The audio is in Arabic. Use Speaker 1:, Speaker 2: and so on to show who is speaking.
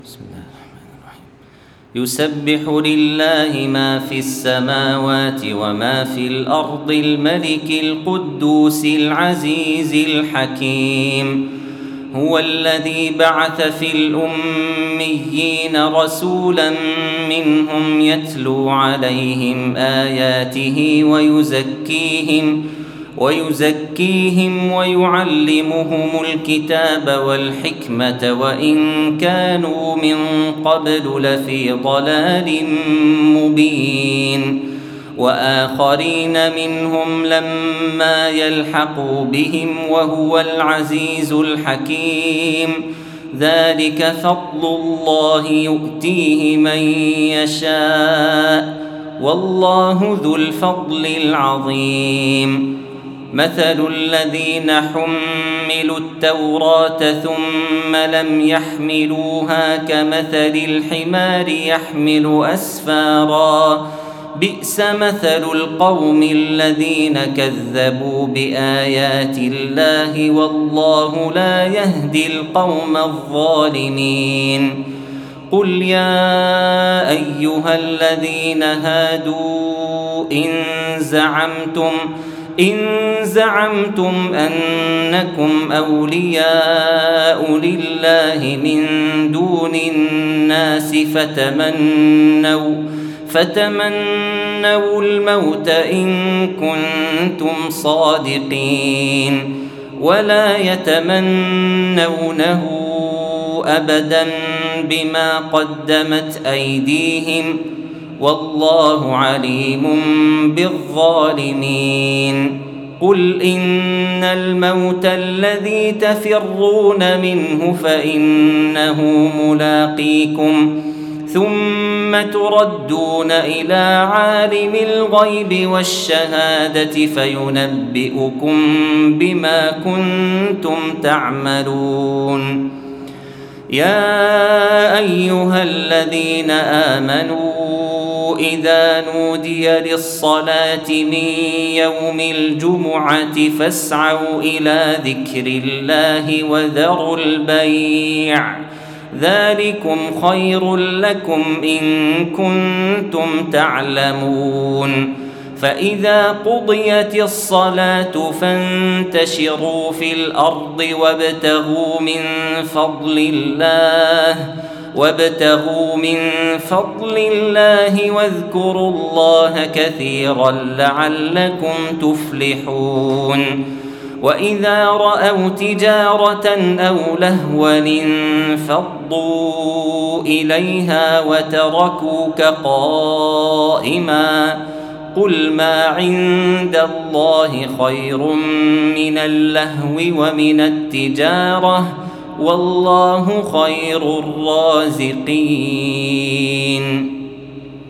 Speaker 1: بسم الله الرحمن الرحيم. يسبح لله ما في السماوات وما في الأرض الملك القدوس العزيز الحكيم. هو الذي بعث في الأميين رسولا منهم يتلو عليهم آياته ويزكيهم ويعلمهم الكتاب والحكمة وإن كانوا من قبل لفي ضلال مبين. وآخرين منهم لما يلحقوا بهم وهو العزيز الحكيم. ذلك فضل الله يؤتيه من يشاء والله ذو الفضل العظيم. مثل الذين حملوا التوراة ثم لم يحملوها كمثل الحمار يحمل أسفارا بئس مثل القوم الذين كذبوا بآيات الله والله لا يهدي القوم الظالمين. قل يا أيها الذين هادوا إن زعمتم أنكم أولياء لله من دون الناس فتمنوا الموت إن كنتم صادقين ولا يتمنونه أبدا بما قدمت أيديهم والله عليم بالظالمين. قل إن الموت الذي تفرون منه فإنه ملاقيكم ثم تردون إلى عالم الغيب والشهادة فينبئكم بما كنتم تعملون. يا أيها الذين آمنوا إذا نودي للصلاة من يوم الجمعة فاسعوا إلى ذكر الله وذروا البيع ذلكم خير لكم إن كنتم تعلمون. فإذا قضيت الصلاة فانتشروا في الأرض وابتغوا من فضل الله واذكروا الله كثيرا لعلكم تفلحون. وإذا رأوا تجارة أو لهوا انفضوا إليها وتركوك قائما قل ما عند الله خير من اللهو ومن التجارة والله خير الرازقين.